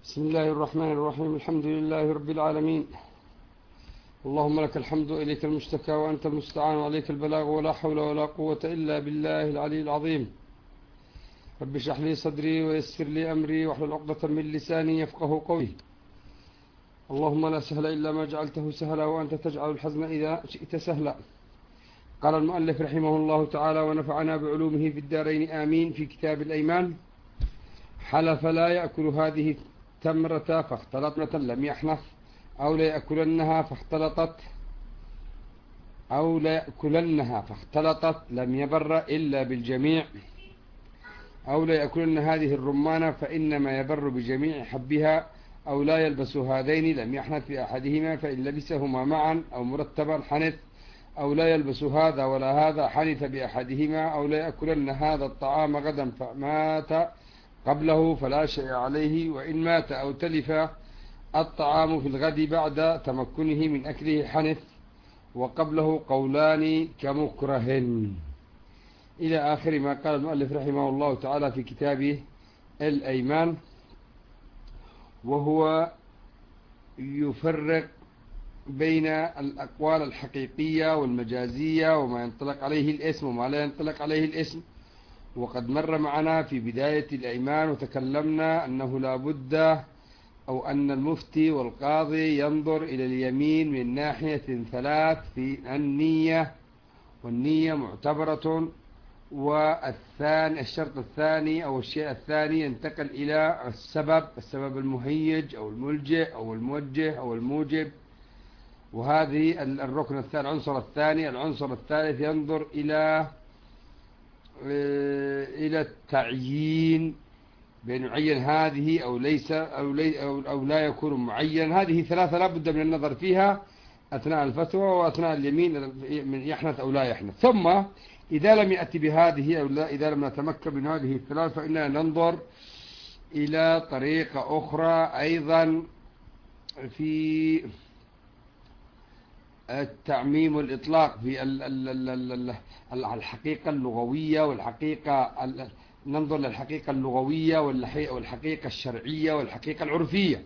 بسم الله الرحمن الرحيم. الحمد لله رب العالمين. اللهم لك الحمد، إليك المشتكى وأنت المستعان وعليك البلاغ، ولا حول ولا قوة إلا بالله العلي العظيم. رب اشرح لي صدري ويسر لي أمري واحلل عقدة من لساني يفقه قولي. اللهم لا سهل إلا ما جعلته سهلا وأنت تجعل الحزن إذا شئت سهلا. قال المؤلف رحمه الله تعالى ونفعنا بعلومه في الدارين آمين. في كتاب الأيمان: حلف لا يأكل هذه التمرة فاختلطت لم يحنث، أو لا يأكلنها فاختلطت لم يبر إلا بالجميع، أو لا يأكلن هذه الرمانة فإنما يبر بجميع حبها، أو لا يلبس هذين لم يحنث بأحدهما فإن لبسهما معا أو مرتبا حنث، أو لا يلبس هذا ولا هذا حنث بأحدهما، أو لا يأكلن هذا الطعام غدا فمات قبله فلا شيء عليه، وإن مات أو تلف الطعام في الغد بعد تمكنه من أكله حنث، وقبله قولان كمكره، إلى آخر ما قال المؤلف رحمه الله تعالى في كتابه الأيمان. وهو يفرق بين الأقوال الحقيقية والمجازية، وما ينطلق عليه الاسم وما لا ينطلق عليه الاسم. وقد مر معنا في بداية الأيمان وتكلمنا أنه لا بد أو أن المفتي والقاضي ينظر إلى اليمين من ناحية ثلاث: في النية، والنية معتبرة، والشرط الثاني أو الشيء الثاني ينتقل إلى السبب المهيج أو الملجئ أو الموجه أو الموجب. وهذه الركن الثاني، العنصر الثالث ينظر إلى التعيين، بأن يعين هذه أو ليس أو لا يكون معين. هذه ثلاثة لا بد من النظر فيها أثناء الفتوى وأثناء اليمين من يحنث أو لا يحنث. ثم إذا لم يأتي بهذه أو لا، إذا لم نتمكن من هذه الثلاثة، فإننا ننظر إلى طريقة أخرى أيضا في التعميم والإطلاق في الحقيقة اللغوية والحقيقة، ننظر للحقيقة اللغوية والحقيقة الشرعية والحقيقة العرفية.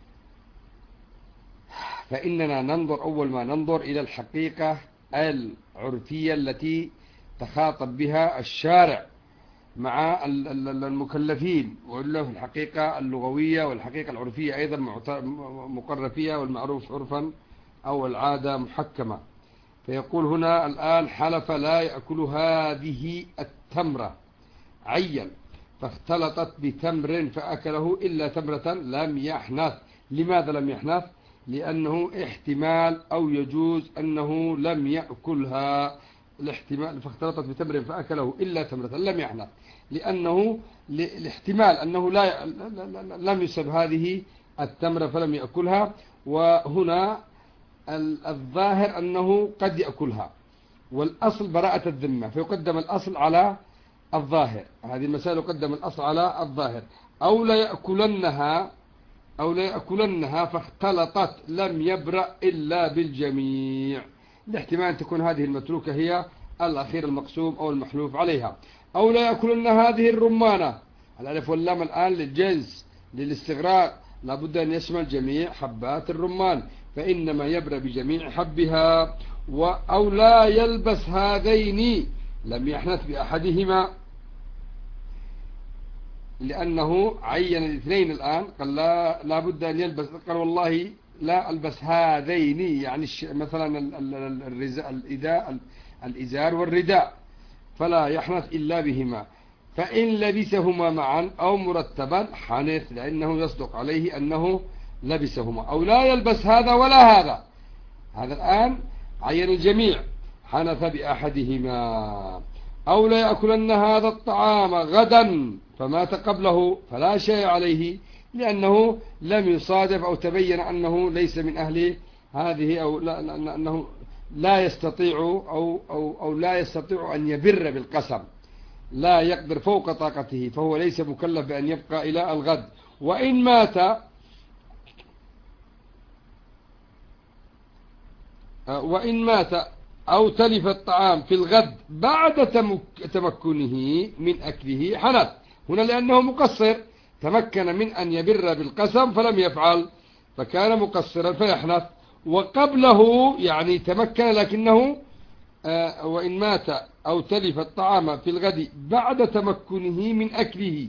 فإننا ننظر أول ما ننظر إلى الحقيقة العرفية التي تخاطب بها الشارع مع المكلفين، وإلا في الحقيقة اللغوية والحقيقة العرفية أيضا مقر فيها، والمعروف عرفا أو العادة محكمة. فيقول هنا الآن: حلف لا يأكل هذه التمرة، عين فاختلطت بتمر فأكله إلا تمرة لم يحنث. لماذا لم يحنث؟ لأنه احتمال أو يجوز أنه لم يأكلها. الاحتمال فاختلطت بتمر فأكله إلا تمرة لم يحنث، لأنه الاحتمال أنه لم يصب هذه التمرة فلم يأكلها. وهنا الظاهر أنه قد يأكلها، والأصل براءة الذمة، فيقدم الأصل على الظاهر. هذه المسائل يقدم الأصل على الظاهر. أو لا يأكلنها فاختلطت لم يبرأ إلا بالجميع. الاحتمال أن تكون هذه المتروكة هي الأخير المقسوم أو المحلوف عليها. أو لا يأكلن هذه الرمانة، الألف واللام الآن للجنس للاستغراق، لابد أن يشمل جميع حبات الرمان، فإنما يبرأ بجميع حبها. أو لا يلبس هذين لم يحنث بأحدهما، لأنه عين الاثنين الآن. قال لا بد أن يلبس، قال والله لا ألبس هذين، يعني مثلا الإزار والرداء، فلا يحنث إلا بهما. فإن لبسهما معا أو مرتبا حنث، لأنه يصدق عليه أنه لبسهما. أو لا يلبس هذا ولا هذا، هذا الآن عين الجميع، حنث بأحدهما. أو لا يأكلن هذا الطعام غدا فمات قبله فلا شيء عليه، لأنه لم يصادف أو تبين أنه ليس من أهل هذه، أو أنه لا يستطيع أو لا يستطيع أن يبر بالقسم، لا يقدر فوق طاقته، فهو ليس مكلف بأن يبقى إلى الغد. وإن مات أو تلف الطعام في الغد بعد تمكنه من أكله حنث. هنا لأنه مقصر، تمكن من أن يبر بالقسم فلم يفعل فكان مقصرا فيحنث. وقبله يعني تمكن لكنه وإن مات أو تلف الطعام في الغد بعد تمكنه من أكله.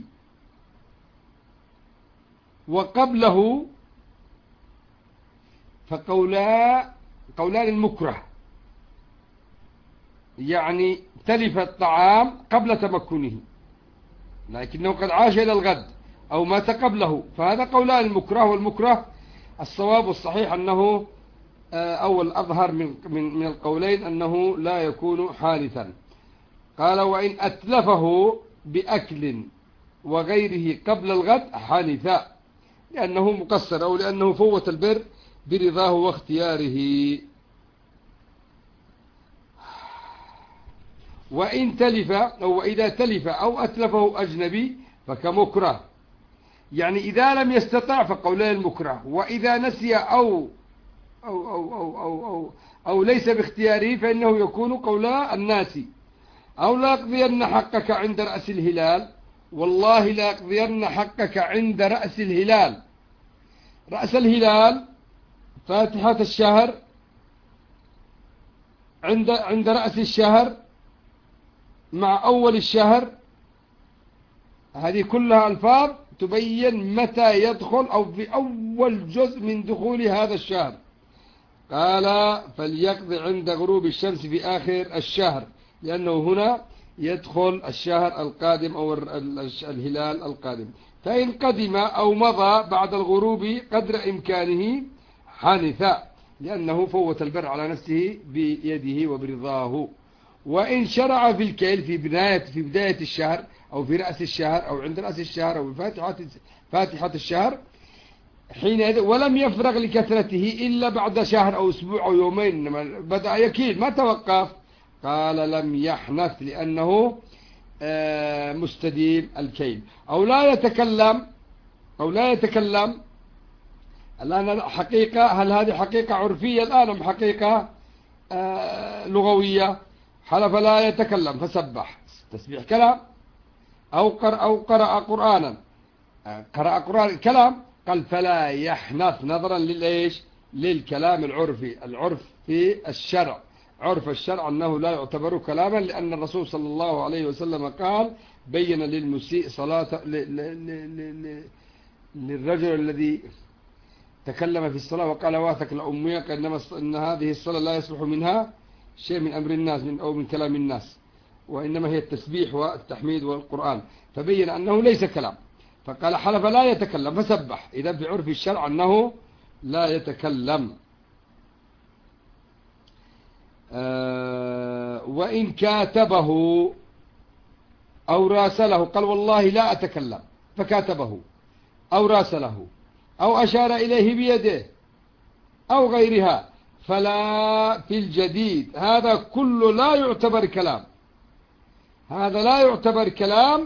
وقبله فقولان المكره، يعني تلف الطعام قبل تمكنه لكنه قد عاش إلى الغد أو مات قبله، فهذا قولان المكره. والمكره الصواب الصحيح أنه أو الأظهر من القولين أنه لا يكون حادثا. قال وإن أتلفه بأكل وغيره قبل الغد حانث لأنه مقصر أو لأنه فوت البر برضاه واختياره. وإن تلف أو وإذا تلف أو أتلفه أجنبي فكمكره، يعني إذا لم يستطع فقولان المكره، وإذا نسي أو ليس باختياره فإنه يكون قولا الناسي. أو لا يقضين حقك عند رأس الهلال، والله لا يقضين حقك عند رأس الهلال. رأس الهلال فاتحة الشهر، عند رأس الشهر مع أول الشهر، هذه كلها ألفاظ تبين متى يدخل أو في أول جزء من دخول هذا الشهر. قال فليقضي عند غروب الشمس في آخر الشهر، لأنه هنا يدخل الشهر القادم أو الهلال القادم. فإن قدم أو مضى بعد الغروب قدر إمكانه حنث، لأنه فوت البر على نفسه بيده وبرضاه. وإن شرع في الكيل في بداية الشهر أو في رأس الشهر أو عند رأس الشهر أو فاتحة الشهر حينئذ ولم يفرغ لكثرته إلا بعد شهر أو أسبوع أو يومين بدأ يكيل ما توقف، قال لم يحنث لأنه مستديم الكيل. أو لا يتكلم الآن حقيقة، هل هذه حقيقة عرفية الآن أم حقيقة لغوية؟ حلف لا يتكلم فسبح تسبيح كلام، أو قرأ قرآنا قرأ قرآن كلام، قال فلا يحنث نظرا للكلام العرفي. العرف في الشرع، عرف الشرع أنه لا يعتبر كلاما، لأن الرسول صلى الله عليه وسلم قال بين للمسيء صلاة للرجل الذي تكلم في الصلاة وقال واثك لأميك إن هذه الصلاة لا يصلح منها شيء من أمر الناس أو من كلام الناس، وإنما هي التسبيح والتحميد والقرآن، فبين أنه ليس كلام، فقال حلف لا يتكلم فسبح. إذا في عرف الشرع أنه لا يتكلم. وإن كاتبه أو راسله، قال والله لا أتكلم فكاتبه أو راسله أو أشار إليه بيده أو غيرها فلا في الجديد. هذا كله لا يعتبر كلام، هذا لا يعتبر كلام.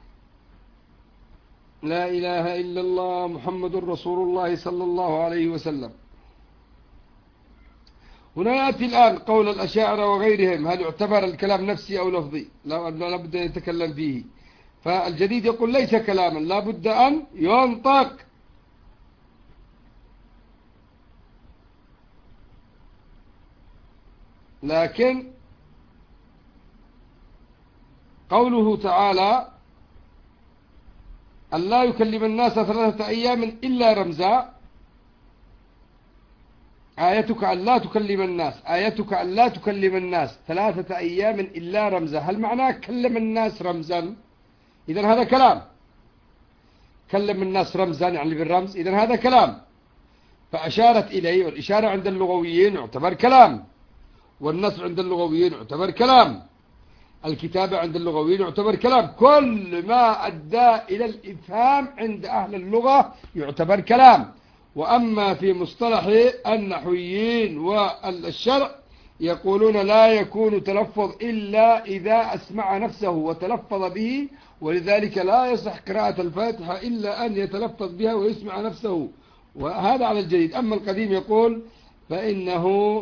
لا إله إلا الله محمد رسول الله صلى الله عليه وسلم. هنا يأتي الآن قول الأشاعرة وغيرهم، هل يعتبر الكلام نفسي أو لفظي؟ لا بد أن يتكلم فيه. فالجديد يقول ليس كلاما، لا بد أن ينطق. لكن قوله تعالى أن لا يكلم الناس 3 أيام إلا رمزا، آيتك أن لا تكلم الناس، آيتك أن لا تكلم الناس 3 أيام إلا رمزا، هل معناه كلم الناس رمزا؟ إذن هذا كلام. كلم الناس رمزا يعني بالرمز، إذن هذا كلام. فأشارت إليه، والإشارة عند اللغويين يعتبر كلام، والنصر عند اللغويين يعتبر كلام، الكتابة عند اللغويين يعتبر كلام. كل ما أدى إلى الإفهام عند أهل اللغة يعتبر كلام. وأما في مصطلح النحويين والشرع يقولون لا يكون تلفظ إلا إذا أسمع نفسه وتلفظ به، ولذلك لا يصح قراءة الفاتحة إلا أن يتلفظ بها ويسمع نفسه، وهذا على الجديد. أما القديم يقول فإنه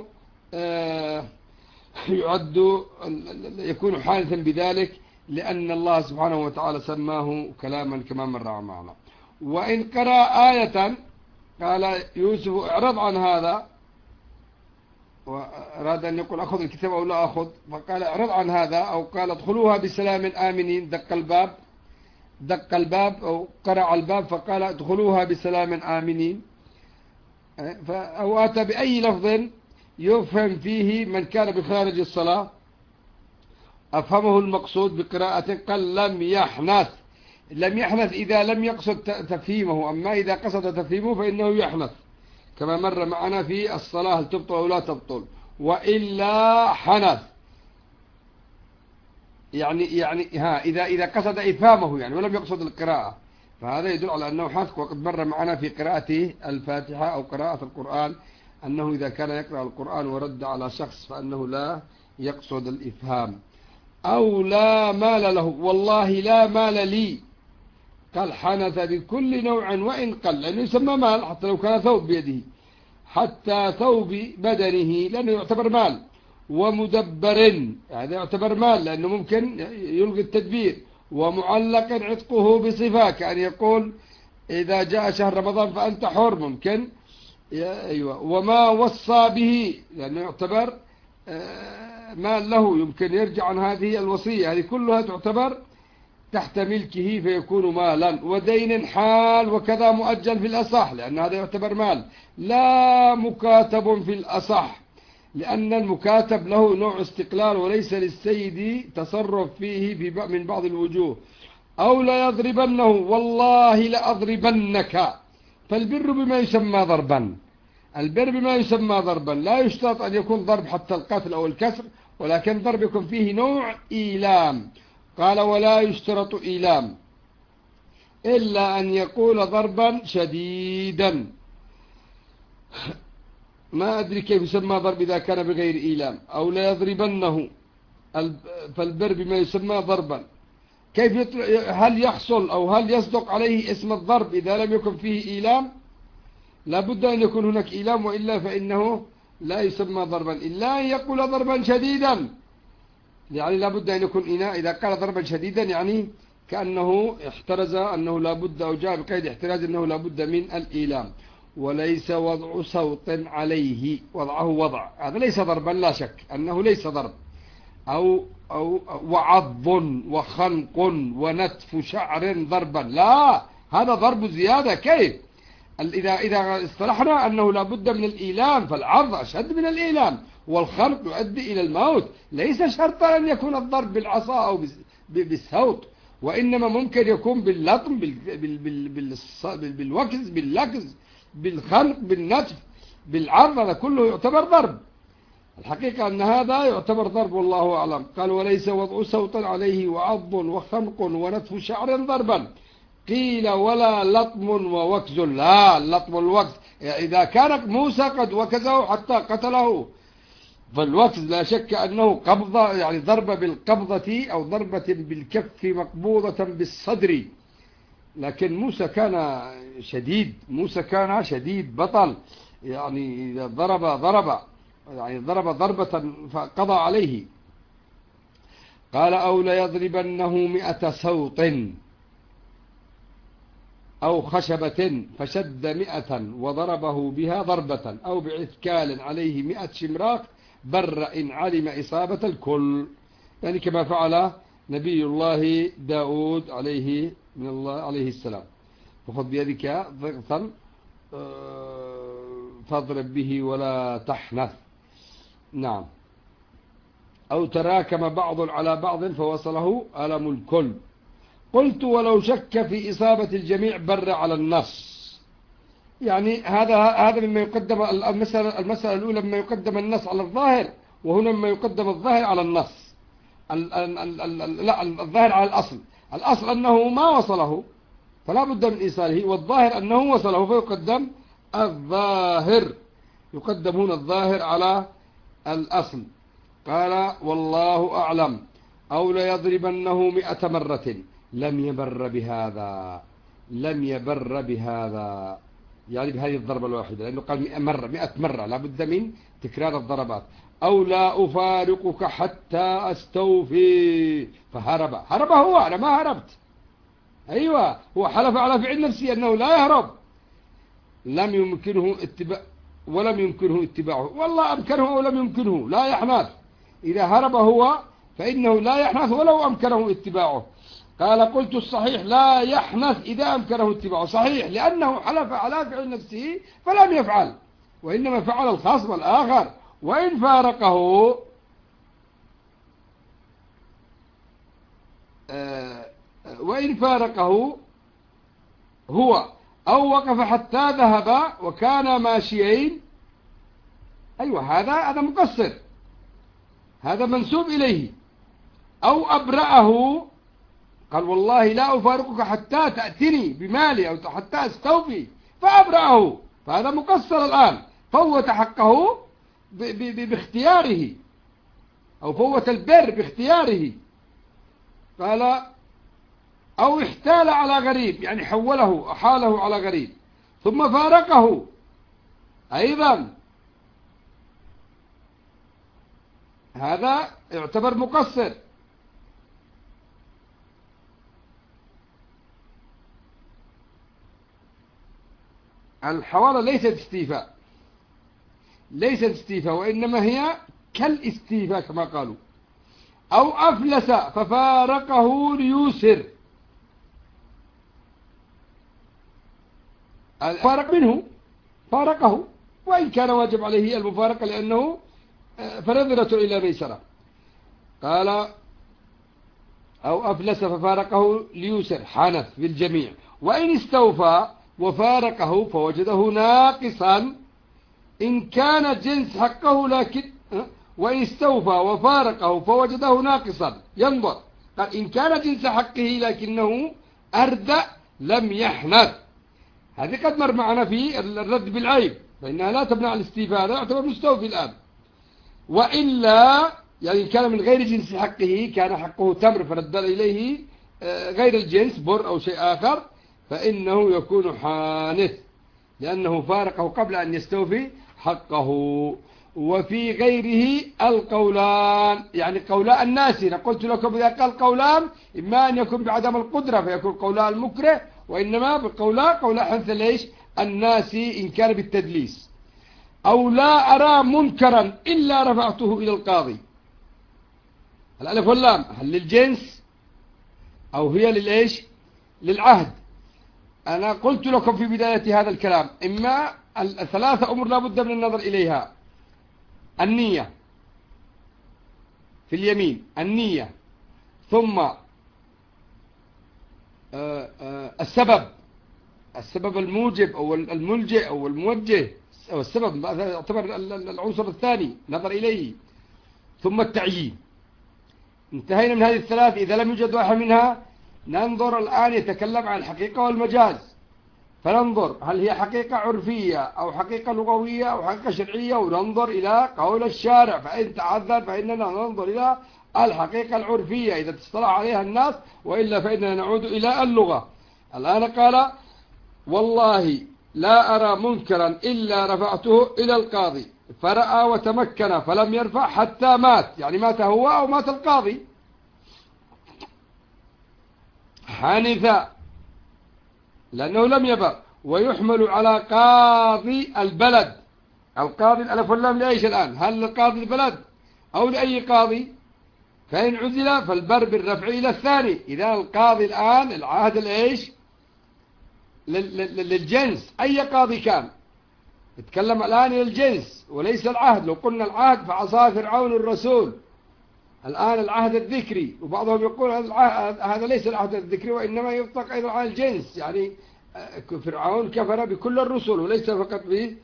يكون حادثا بذلك، لأن الله سبحانه وتعالى سماه كلاما كما مر معنا. وإن قرأ آية قال يوسف اعرض عن هذا، وأراد أن يقول أخذ الكتاب أو لا أخذ، فقال اعرض عن هذا، أو قال ادخلوها بسلام آمنين، دق الباب أو قرع الباب فقال ادخلوها بسلام آمنين. أو أتى بأي لفظ يفهم فيه من كان بخارج الصلاة أفهمه المقصود بقراءة، قال لم يحنث. لم يحنث إذا لم يقصد تفهيمه، أما إذا قصد تفهيمه فإنه يحنث، كما مر معنا في الصلاة هل تبطل أو لا تبطل، وإلا حنث. يعني إذا قصد إفهامه يعني ولم يقصد القراءة، فهذا يدل على أنه حنث. وقد مر معنا في قراءة الفاتحة أو قراءة القرآن أنه إذا كان يقرأ القرآن ورد على شخص فأنه لا يقصد الإفهام. أو لا مال له، والله لا مال لي، قال حنث بكل نوع وإن قل، لأنه يسمى مال حتى لو كان ثوب بيده، حتى ثوب بدنه لأنه يعتبر مال، ومدبر هذا يعتبر مال لأنه ممكن يلغي التدبير، ومعلق عتقه بصفة كأن يقول إذا جاء شهر رمضان فأنت حر، ممكن أيوة. وما وصى به لأنه يعتبر مال له، يمكن يرجع عن هذه الوصية، هذه كلها تعتبر تحت ملكه فيكون مالا. ودين حال وكذا مؤجل في الأصح، لأن هذا يعتبر مال. لا مكاتب في الأصح، لأن المكاتب له نوع استقلال وليس للسيد تصرف فيه من بعض الوجوه. أو لا يضربنه، والله لأضربنك، فالبر بما يسمى ضربا، البر بما يسمى ضربا. لا يشترط أن يكون ضرب حتى القتل أو الكسر، ولكن ضرب يكون فيه نوع إيلام. قال ولا يشترط إيلام إلا أن يقول ضربا شديدا. ما أدري كيف يسمى ضرب إذا كان بغير إيلام. أو لا يضربنه، فالبر بما يسمى ضربا. كيف هل يحصل أو هل يصدق عليه اسم الضرب إذا لم يكن فيه إيلام؟ لابد أن يكون هناك إيلام، وإلا فإنه لا يسمى ضربا إلا أن يقول ضربا شديدا. يعني لابد أن يكون إناء، إذا قال ضربا شديدا يعني كأنه احترز، أنه لابد أو جاء بقيد احتراز أنه لابد من الإيلام. وليس وضع صوت عليه، وضعه وضع، هذا ليس ضربا، لا شك أنه ليس ضرب. أو وعض وخنق ونتف شعر ضربا، لا، هذا ضرب زيادة. كيف؟ إذا اصطلحنا أنه لابد من الإيلام، فالعض أشد من الإيلام، والخنق يؤدي إلى الموت. ليس شرطا أن يكون الضرب بالعصا أو بالصوت، وإنما ممكن يكون باللطم، بالوكز، باللكز، بالخنق، بالنتف، بالعرض، هذا كله يعتبر ضرب. الحقيقة أن هذا يعتبر ضرب، والله أعلم. قال وليس وضع صوت عليه وعض وخنق ونتف شعر ضربا. قيل ولا لطم ووكز، لا، اللطم والوكز إذا كان موسى قد وكزه حتى قتله، فالوكز لا شك أنه قبضة، يعني ضربة بالقبضة أو ضربة بالكف مقبوضة بالصدر. لكن موسى كان شديد بطل، يعني إذا ضرب يعني ضربة فقضى عليه. قال أو ليضربنه 100 سوط أو خشبة فشد 100 وضربه بها ضربة، أو بعثكال عليه 100 شمراك بر إن علم إصابة الكل، يعني كما فعل نبي الله داود عليه السلام. فخذ بيدك ضغطا فاضرب به ولا تحنث. نعم. أو تراكم بعض على بعض فوصله ألم الكل. قلت ولو شك في إصابة الجميع بر على النص. يعني هذا مما يقدم المسألة الأولى مما يقدم النص على الظاهر، وهنا مما يقدم الظاهر على النص. لا، الظاهر على الأصل أنه ما وصله فلا بد من إيصاله، والظاهر أنه وصله فيقدم الظاهر، يقدم هنا الظاهر على الأصل. قال والله أعلم. أو ليضربنه 100 مرة لم يبر بهذا، يعني بهذه الضربة الواحدة، لأنه قال 100 مرة لا بد من تكرار الضربات. أو لا أفارقك حتى أستوفي، فهرب هو، أنا ما هربت، أيوة، هو حلف على فعل نفسه أنه لا يهرب، لم يمكنه اتباع ولم يمكنه اتباعه، والله أمكنه أو لم يمكنه لا يحنث. إذا هرب هو فإنه لا يحنث ولو أمكنه اتباعه. قال قلت الصحيح لا يحنث إذا أمكنه اتباعه، صحيح، لأنه حلف على فعل نفسه فلم يفعل، وإنما فعل الخصم الآخر. وإن فارقه وإن فارقه هو أو وقف حتى ذهب وكان ماشيين، أيوة هذا مقصر، هذا منسوب إليه. أو أبرأه، قال والله لا أفارقك حتى تأتني بمالي أو حتى أستوفي، فأبرأه، فهذا مقصر الآن، فوت حقه باختياره، أو فوت البر باختياره. قال أو احتال على غريب، يعني حوله أحاله على غريب ثم فارقه أيضا، هذا يعتبر مقصر. الحوالة ليست استيفاء، ليست استيفاء، وإنما هي كالاستيفاء كما قالوا. أو أفلس ففارقه ليوسر، فارق منه، فارقه، وإن كان واجب عليه المفارقة لأنه فنظرة إلى ميسرة. قال أو أفلس ففارقه ليوسر، حنث بالجميع. وإن استوفى وفارقه فوجده ناقصا إن كان جنس حقه، لكن وإن استوفى وفارقه فوجده ناقصا ينظر. قال إن كان جنس حقه لكنه أردأ لم يحنث، هذه قد مر معنا في الرد بالعيب، فإنها لا تبنى على الاستيفاء، لا يعتبر مستوفي الآن. وإلا يعني إن كان من غير جنس حقه، كان حقه تمر فرد إليه غير الجنس بر أو شيء آخر، فإنه يكون حانث لأنه فارقه قبل أن يستوفي حقه. وفي غيره القولان، يعني قولاء الناس، قلت لكم إذا قال قولان إما أن يكون بعدم القدرة فيكون قولاء المكره، وإنما قولاء حنث ليش الناس إن كان بالتدليس. أو لا أرى منكرا إلا رفعته إلى القاضي، الألف واللام هل للجنس أو هي للإيش للعهد؟ أنا قلت لكم في بداية هذا الكلام إما الثلاثة أمور لا بد من النظر إليها: النية في اليمين، النية، ثم السبب الموجب أو الملجئ أو الموجه، أو السبب يعتبر العنصر الثاني نظر إليه، ثم التعيين. انتهينا من هذه الثلاث. إذا لم يوجد واحد منها ننظر الآن، يتكلم عن الحقيقة والمجاز، فننظر هل هي حقيقة عرفية أو حقيقة لغوية أو حقيقة شرعية، وننظر إلى قول الشارع، فإن تعذر فإننا ننظر إلى الحقيقة العرفية إذا اصطلح عليها الناس، وإلا فإننا نعود إلى اللغة. الآن قال والله لا أرى منكرا إلا رفعته إلى القاضي، فرأى وتمكن فلم يرفع حتى مات، يعني مات هو أو مات القاضي، حنث لأنه لم يبر. ويحمل على قاضي البلد، القاضي الألف واللام لأيش الآن؟ هل لقاضي البلد أو لأي قاضي؟ فإن عزل فالبر بالرفع إلى الثاني. إذا القاضي الآن العهد الإيش للجنس، أي قاضي كان يتكلم الآن إلى الجنس وليس العهد. لو قلنا العهد فعصى فرعون الرسول، الآن العهد الذكري، وبعضهم يقول هذا ليس العهد الذكري وإنما يطلق أيضا على الجنس، يعني فرعون كفر بكل الرسل وليس فقط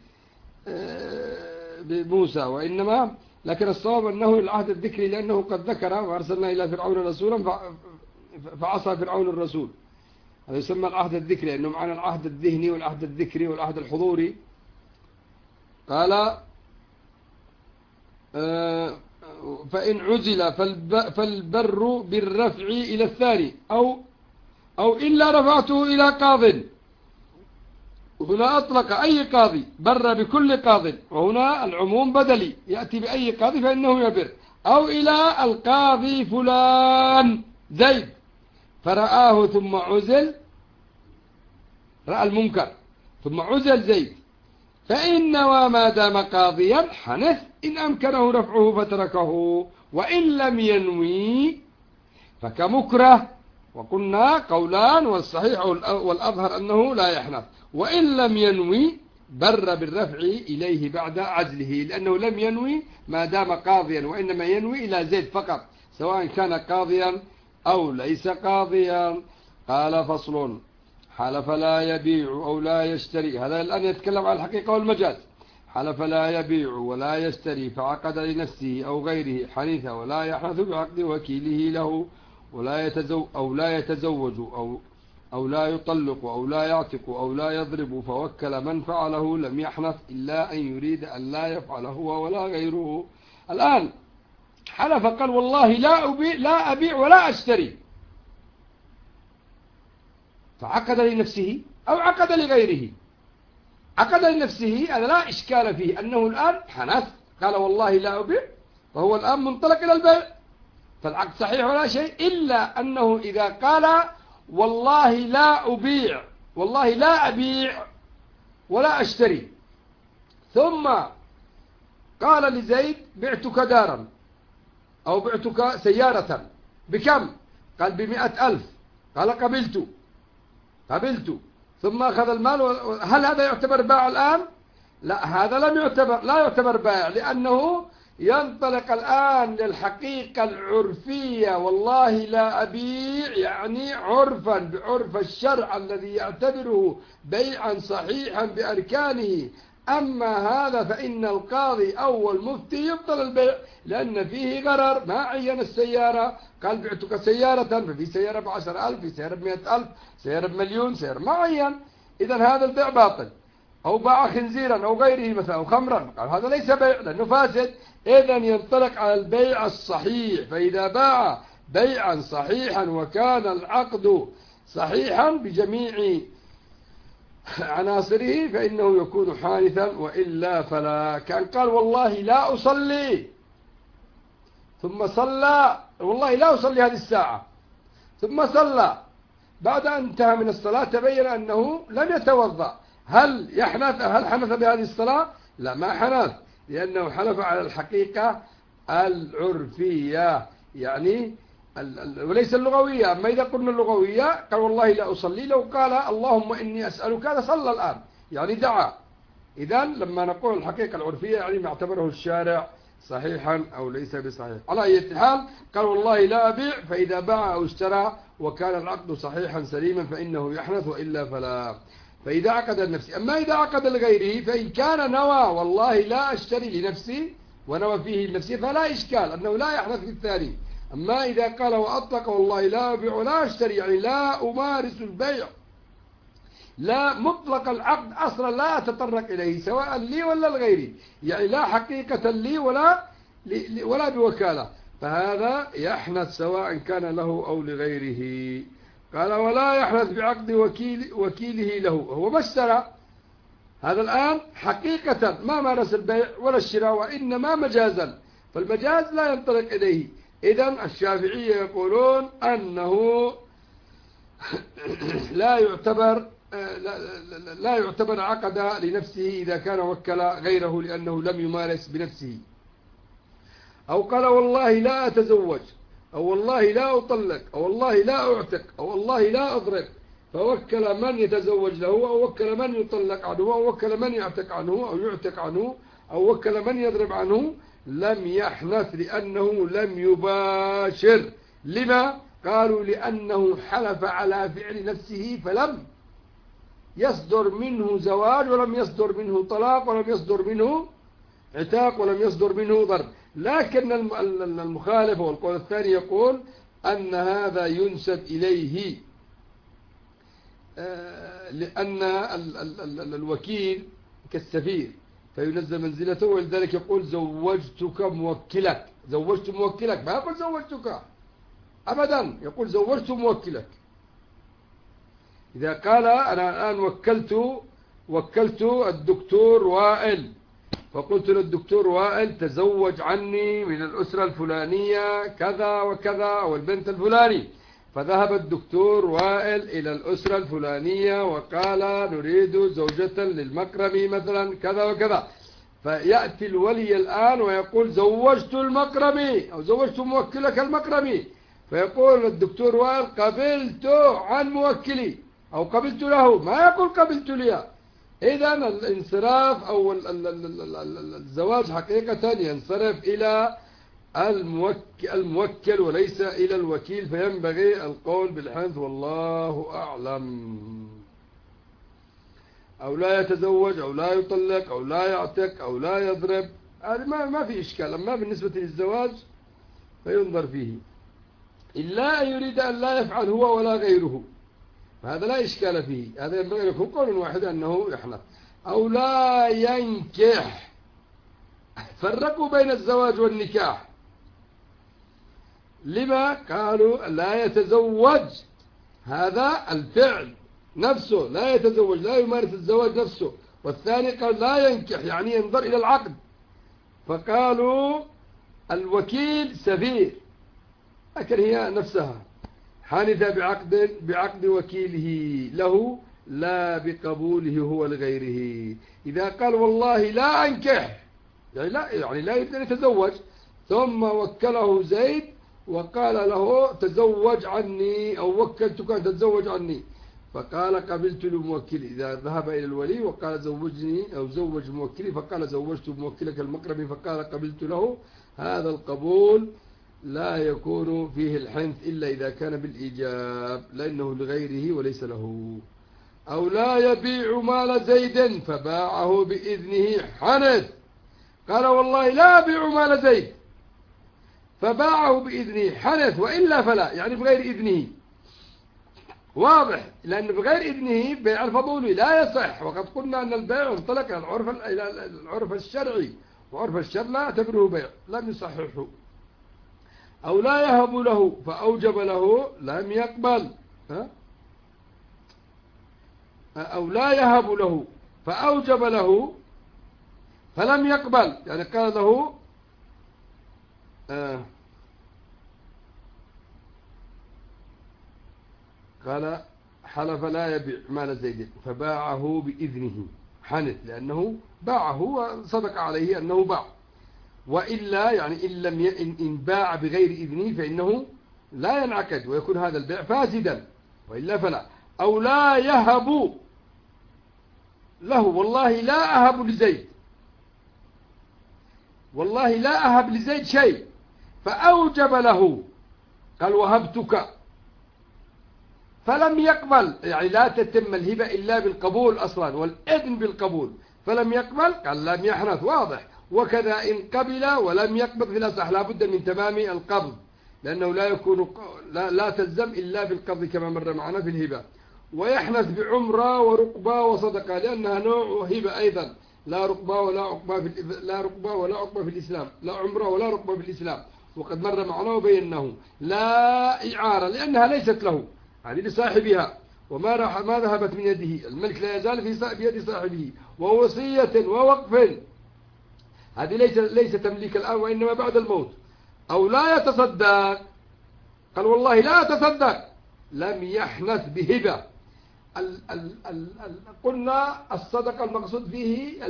بموسى، وإنما لكن الصواب أنه العهد الذكري لأنه قد ذكر وأرسلنا إلى فرعون رسولا فعصى فرعون الرسول، هذا يسمى العهد الذكري، لأنه معنا العهد الذهني والعهد الذكري والعهد الحضوري. قال فإن عزل فالبر بالرفع إلى الثاني، أو إلا رفعته إلى قاض، هنا أطلق أي قاضي، بر بكل قاض، وهنا العموم بدلي يأتي بأي قاضي فإنه يبر. أو إلى القاضي فلان زيد، فرآه ثم عزل، رأى المنكر ثم عزل زيد، فإن نوى ما دام قاضيا حنث، إن أمكنه رفعه فتركه، وإن لم ينوي فكمكره. وقلنا قولان، والصحيح والأظهر أنه لا يحنث. وإن لم ينوي بر بالرفع إليه بعد عزله، لأنه لم ينوي ما دام قاضيا، وإنما ينوي إلى زيد فقط، سواء كان قاضيا أو ليس قاضيا. قال فصل: حلف لا يبيع أو لا يشتري، هذا الآن يتكلم عن الحقيقة والمجاز. حلف لا يبيع ولا يشتري فعقد لنفسه أو غيره حنث ولا يحنث بعقد وكيله له، أو لا يتزوج أو لا يطلق أو لا يعتق أو لا يضرب، فوكل من فعله لم يحنث إلا أن يريد أن لا يفعل هو ولا غيره. الآن حلف قال والله لا أبيع ولا أشتري، فعقد لنفسه أو عقد لغيره. عقد لنفسه هذا لا إشكال فيه، أنه الآن حنث قال والله لا أبيع، فهو الآن منطلق إلى البيع، فالعقد صحيح ولا شيء، إلا أنه إذا قال والله لا أبيع، والله لا أبيع ولا أشتري، ثم قال لزيد بعتك دارا أو بعتك سيارة بكم؟ قال ب100,000، قال قبلت، ثم أخذ المال. هل هذا يعتبر باع الآن؟ لا، هذا لا يعتبر باع، لأنه ينطلق الآن للحقيقة العرفية، والله لا أبيع، يعني عرفا بعرف الشرع الذي يعتبره بيعا صحيحا بأركانه. أما هذا فإن القاضي أو المفتي يبطل البيع، لأن فيه غرر. ما عين السيارة، قال بعتك سيارة، ففي سيارة ب10,000، في سيارة ب100,000، سيارة ب1,000,000، سيارة ما عين، إذا هذا البيع باطل. أو باع خنزيرا أو غيره مثلا أو خمرا، قال هذا ليس بيع لأنه فاسد. إذا ينطلق على البيع الصحيح، فإذا باع بيعا صحيحا وكان العقد صحيحا بجميع عناصره فإنه يكون حانثا، وإلا فلا. كان قال والله لا أصلي، ثم صلى، والله لا أصلي هذه الساعة، ثم صلى، بعد أن انتهى من الصلاة تبين أنه لم يتوضأ. هل حنث بهذه الصلاة؟ لا، ما حنث، لأنه حلف على الحقيقة العرفية، يعني وليس اللغوية. أما إذا قلنا اللغوية قال والله لا أصلي، لو قال اللهم إني أسألك، هذا صلى الآن، يعني دعا. إذا لما نقول الحقيقة العرفية يعني ما اعتبره الشارع صحيحا أو ليس بصحيح. على أي حال قال والله لا أبيع، فإذا باع أو اشترى وكان العقد صحيحا سليما فإنه يحنث، وإلا فلا. فإذا عقد لنفسه. أما إذا عقد لغيره فإن كان نوى والله لا أشتري لنفسي ونوى فيه لنفسه فلا إشكال أنه لا يحنث في الثاني. أما إذا قال وأطلق والله لا أبيع ولا أشتري، يعني لا أمارس البيع، لا مطلق العقد أصلا لا أتطرق إليه سواء لي ولا لغيري، يعني لا حقيقة لي ولا بوكالة، فهذا يحنث سواء كان له أو لغيره. قال ولا يحنث بعقد وكيله له، هو ما اشترى، هذا الآن حقيقة ما مارس البيع ولا الشراء، وإنما مجازا، فالمجاز لا ينطلق إليه. إذن الشافعية يقولون أنه لا يعتبر عقد لنفسه إذا كان وكل غيره لأنه لم يمارس بنفسه. أو قال والله لا أتزوج، أو والله لا أطلق، أو والله لا أعتق، أو والله لا أضرب، فوكل من يتزوج له، أو وكل من يطلق عنه، أو وكل من يعتق عنه أو يعتق عنه، أو وكل من يضرب عنه، لم يحنث لأنه لم يباشر. لما؟ قالوا لأنه حلف على فعل نفسه فلم يصدر منه زواج، ولم يصدر منه طلاق، ولم يصدر منه عتاق، ولم يصدر منه ضرب. لكن المخالف والقول الثاني يقول أن هذا ينسب إليه، لأن الوكيل كالسفير فينزل منزلته، ولذلك يقول زوجتك موكلك، زوجت موكلك، ما يقول زوجتك أبدا، يقول زوجت موكلك. إذا قال أنا الآن وكلت الدكتور وائل، فقلت للدكتور وائل تزوج عني من الأسرة الفلانية كذا وكذا، أو البنت الفلاني، فذهب الدكتور وائل إلى الأسرة الفلانية وقال نريد زوجة للمكرمي مثلا كذا وكذا، فيأتي الولي الآن ويقول زوجت المكرمي أو زوجت موكلك المكرمي، فيقول الدكتور وائل قبلت عن موكلي أو قبلت له، ما يقول قبلت لي. إذن الانصراف أو الزواج حقيقة ينصرف إلى الموكل وليس إلى الوكيل، فينبغي القول بالحنث والله أعلم. أو لا يتزوج أو لا يطلق أو لا يعتق أو لا يضرب، هذا ما في إشكال. أما بالنسبة للزواج فينظر فيه، إلا أن يريد أن لا يفعل هو ولا غيره، فهذا لا إشكال فيه، هذا ينبغي لكم قول واحد أنه يحنث. أو لا ينكح، فرقوا بين الزواج والنكاح. لما قالوا لا يتزوج، هذا الفعل نفسه لا يتزوج، لا يمارس الزواج نفسه، والثاني قال لا ينكح يعني ينظر إلى العقد، فقالوا الوكيل سفير، لكن هي نفسها حانث بعقد وكيله له لا بقبوله هو لغيره. إذا قال والله لا أنكح يعني لا يريد أن يتزوج، ثم وكله زيد وقال له تزوج عني أو وكلتك أن تتزوج عني، فقال قبلت لموكلي. إذا ذهب إلى الولي وقال زوجني أو زوج موكلي، فقال زوجت موكلك المقرب، فقال قبلت له، هذا القبول لا يكون فيه الحنث إلا إذا كان بالإيجاب، لأنه لغيره وليس له. أو لا يبيع مال زيد فباعه بإذنه حنث، قال والله لا أبيع مال زيد فباعه بإذنه حنث، وإلا فلا، يعني بغير إذنه، واضح، لأن بغير إذنه بيع الفضولي لا يصح. وقد قلنا أن البيع انطلق إلى العرف الشرعي، وعرف الشرع لا اعتبره بيع، لم يصححه. أو لا يهب له فأوجب له لم يقبل، أو لا يهب له فأوجب له فلم يقبل، يعني قال له قال حلف لا يبيع مال زيد فباعه بإذنه حنث، لأنه باعه وصدق عليه أنه باع. وإلا يعني إن باع بغير إذنه فإنه لا ينعقد ويكون هذا البيع فاسدا، وإلا فلا. أو لا يهب له، والله لا أهب لزيد، والله لا أهب لزيد شيء، فأوجب له قال وهبتك، فلم يقبل، يعني لا تتم الهبة إلا بالقبول أصلا والإذن بالقبول، فلم يقبل قال لم يحنث، واضح. وكذا إن قبل ولم يقبض في الأصح لا بد من تمام القبض، لأنه لا تلزم إلا بالقبض كما مر معنا في الهبة. ويحنث بعمرة ورقبة وصدقة، لأنها نوع هبة أيضا، لا رقبة ولا عقبة في الإسلام، لا عمرة ولا رقبة في الإسلام، وقد مر معنا وبيناه. لا إعارة لأنها ليست له، هذه لصاحبها، ما ذهبت من يده، الملك لا يزال في يد صاحبه. ووصية ووقف، هذه ليس تمليك الآن وإنما بعد الموت. أو لا يتصدق، قال والله لا يتصدق، لم يحنث بهبة. قلنا الصدقة المقصود فيه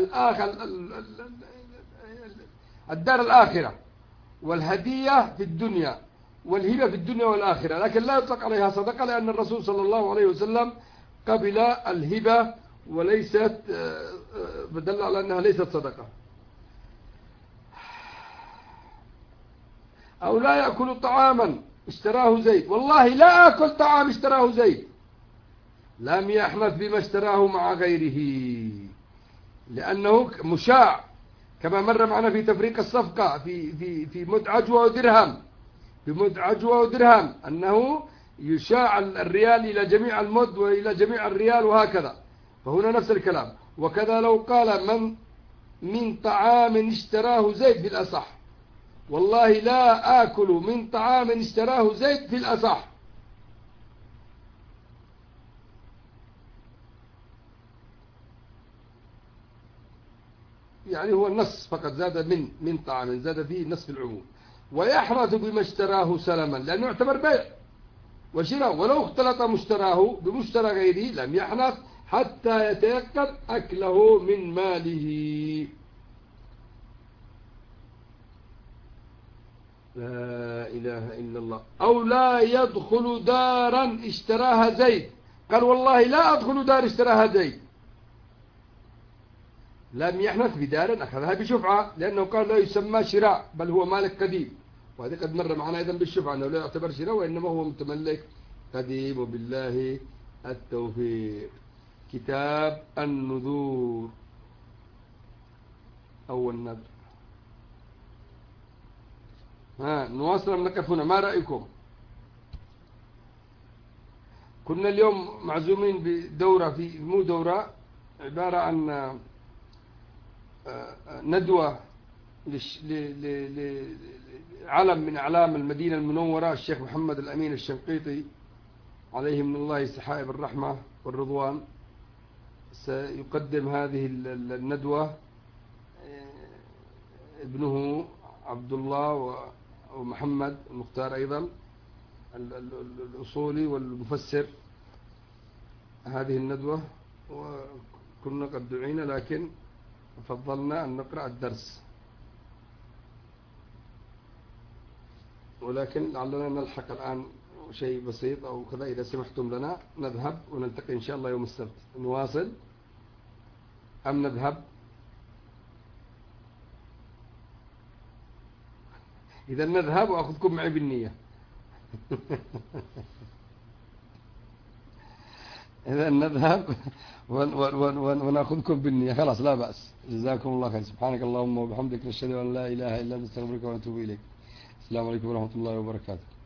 الدار الآخرة، والهدية في الدنيا، والهبة في الدنيا والآخرة، لكن لا يطلق عليها صدقة، لأن الرسول صلى الله عليه وسلم قبل الهبة وليست بدل على أنها ليست صدقة. أو لا يأكل طعاما اشتراه زيد، والله لا أكل طعام اشتراه زيد، لم يحنث بما اشتراه مع غيره، لأنه مشاع كما مر معنا في تفريق الصفقة في مد عجوة ودرهم، أنه يشاع الريال إلى جميع المد وإلى جميع الريال وهكذا، فهنا نفس الكلام. وكذا لو قال من طعام اشتراه زيد في الأصح، والله لا آكل من طعام اشتراه زيد في الأصح، يعني هو النص فقط زاد من طعام، زاد فيه نصف العموم. ويحرث بما اشتراه سلما، لأنه يعتبر بيع، وشراء، ولو اختلط مشتراه بمشترى غيره لم يحنث حتى يتيقن أكله من ماله. لا إله إلا الله. أو لا يدخل دارا اشتراها زيد، قال والله لا أدخل دار اشتراها زيد، لم يحنث بدار أخذها بشفعة، لأنه قال لا يسمى شراء بل هو مالك قديم، وهذا قد مر معنا أيضا بالشفعة أنه لا يعتبر شراء وإنما هو متملك قديم. وبالله التوفيق. كتاب النذور. أول نذر. نواصل أم نقف هنا؟ ما رأيكم؟ كنا اليوم معزومين بدورة، في مو دورة، عبارة عن ندوة لعلم من أعلام المدينة المنورة، الشيخ محمد الأمين الشنقيطي عليه من الله سحائب الرحمة والرضوان، سيقدم هذه الندوة ابنه عبد الله ومحمد المختار أيضا الأصولي والمفسر هذه الندوة، وكنا قد دعينا لكن فضلنا أن نقرأ الدرس، ولكن لعلنا نلحق الآن شيء بسيط أو كذا. إذا سمحتم لنا نذهب ونلتقي إن شاء الله يوم السبت. نواصل أم نذهب؟ إذا نذهب وأخذكم معي بالنية. إذا نذهب ونأخذكم بالنية، خلاص لا بأس. جزاكم الله خير. سبحانك اللهم وبحمدك، نشهد أن لا إله إلا أنت، نستغفرك ونتوب إليك. السلام عليكم ورحمة الله وبركاته.